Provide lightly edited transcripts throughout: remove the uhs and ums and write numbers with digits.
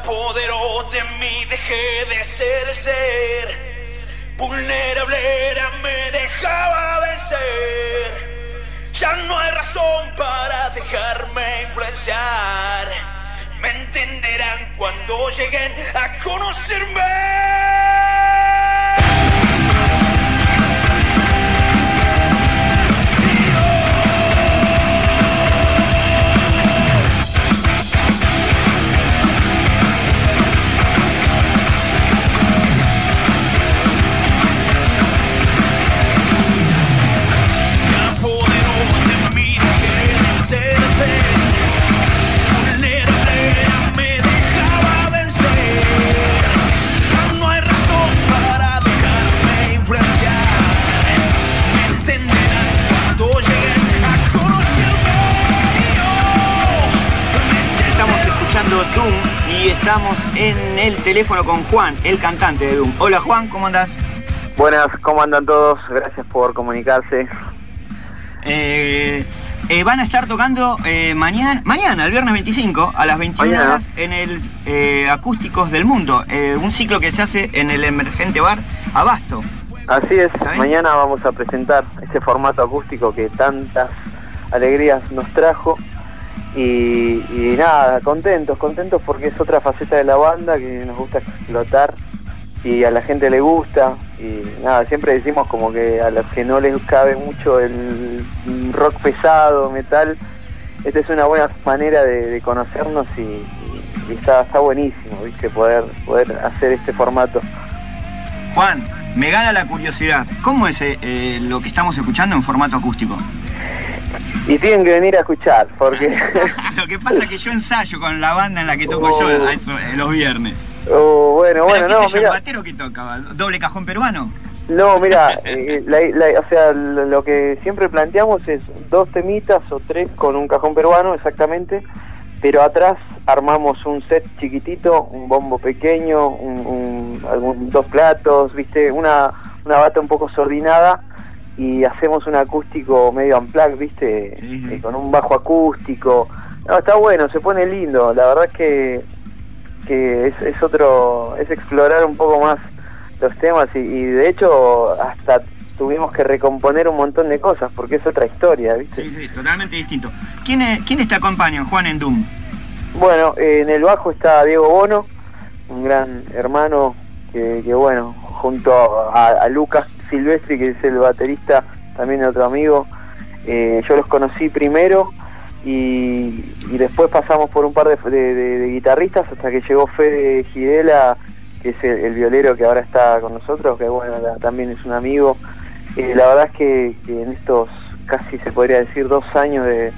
apoderó de mí, dejé de ser el ser vulnerable, era, me dejaba vencer. Ya no hay razón para dejarme influenciar. Me entenderán cuando lleguen a conocerme. Doom, y estamos en el teléfono con Juan, el cantante de Doom. Hola Juan, ¿cómo andás? Buenas, ¿cómo andan todos? Gracias por comunicarse. Van a estar tocando mañana, el viernes 25, a las 21 horas en el Acústicos del Mundo, un ciclo que se hace en el Emergente Bar Abasto. Así es, mañana vamos a presentar ese formato acústico que tantas alegrías nos trajo. Y nada, contentos porque es otra faceta de la banda que nos gusta explotar y a la gente le gusta. Y nada, siempre decimos como que a los que no les cabe mucho el rock pesado, metal, esta es una buena manera de conocernos y está buenísimo, ¿viste? Poder hacer este formato. Juan, me gana la curiosidad, ¿cómo es lo que estamos escuchando en formato acústico? Y tienen que venir a escuchar, porque... Lo que pasa es que yo ensayo con la banda en la que toco yo a eso, los viernes. Bueno, no, mira... ¿El batero que toca? ¿Doble cajón peruano? No, mira, o sea, lo que siempre planteamos es 2 temitas o 3 con un cajón peruano, exactamente, pero atrás armamos un set chiquitito, un bombo pequeño, 2 platos, viste, una bata un poco sordinada, y hacemos un acústico medio unplugged, ¿viste? Sí. Con un bajo acústico. No, está bueno, se pone lindo. La verdad es que es explorar un poco más los temas y de hecho hasta tuvimos que recomponer un montón de cosas porque es otra historia, ¿viste? Sí, totalmente distinto. ¿Quiénes te acompañan, Juan, en Doom? Bueno, en el bajo está Diego Bono, un gran hermano que bueno, junto a Lucas Silvestri, que es el baterista, también otro amigo. Yo los conocí primero y después pasamos por un par de guitarristas hasta que llegó Fede Gidela, que es el violero que ahora está con nosotros, que bueno, también es un amigo. La verdad es que en estos casi se podría decir 2 años de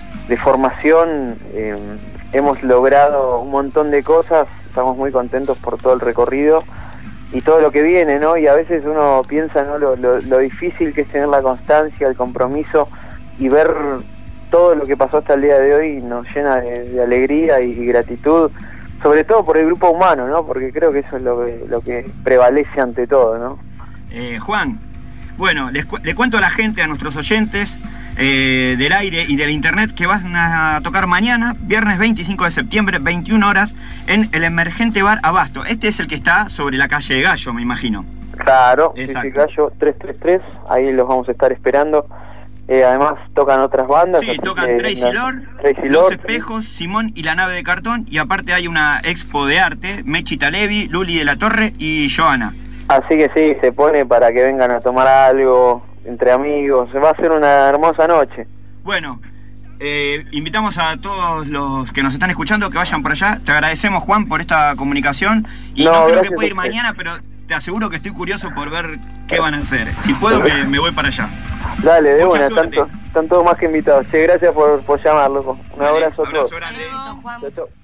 formación hemos logrado un montón de cosas, estamos muy contentos por todo el recorrido y todo lo que viene, ¿no? Y a veces uno piensa, ¿no? lo difícil que es tener la constancia, el compromiso y ver todo lo que pasó hasta el día de hoy nos llena de alegría y gratitud, sobre todo por el grupo humano, ¿no? Porque creo que eso es lo que prevalece ante todo, ¿no? Juan, bueno, le cuento a la gente, a nuestros oyentes del aire y del internet, que van a tocar mañana, viernes 25 de septiembre, 21 horas, en el Emergente Bar Abasto. Este es el que está sobre la calle de Gallo, me imagino. Claro, sí, Gallo 333, ahí los vamos a estar esperando. Además tocan otras bandas. Sí, tocan Tracy Lord, Los Espejos, Simón y la Nave de Cartón, y aparte hay una expo de arte, Mechita Levi, Luli de la Torre y Joana. Así que sí, se pone para que vengan a tomar algo entre amigos, va a ser una hermosa noche. Bueno, invitamos a todos los que nos están escuchando que vayan por allá. Te agradecemos, Juan, por esta comunicación y no creo que pueda ir mañana, pero te aseguro que estoy curioso por ver qué van a hacer. Si puedo me voy para allá. Dale, de buena, están todos más que invitados. Che, gracias por llamar, loco. Un abrazo a todos. Abrazo grande. Chau, chau.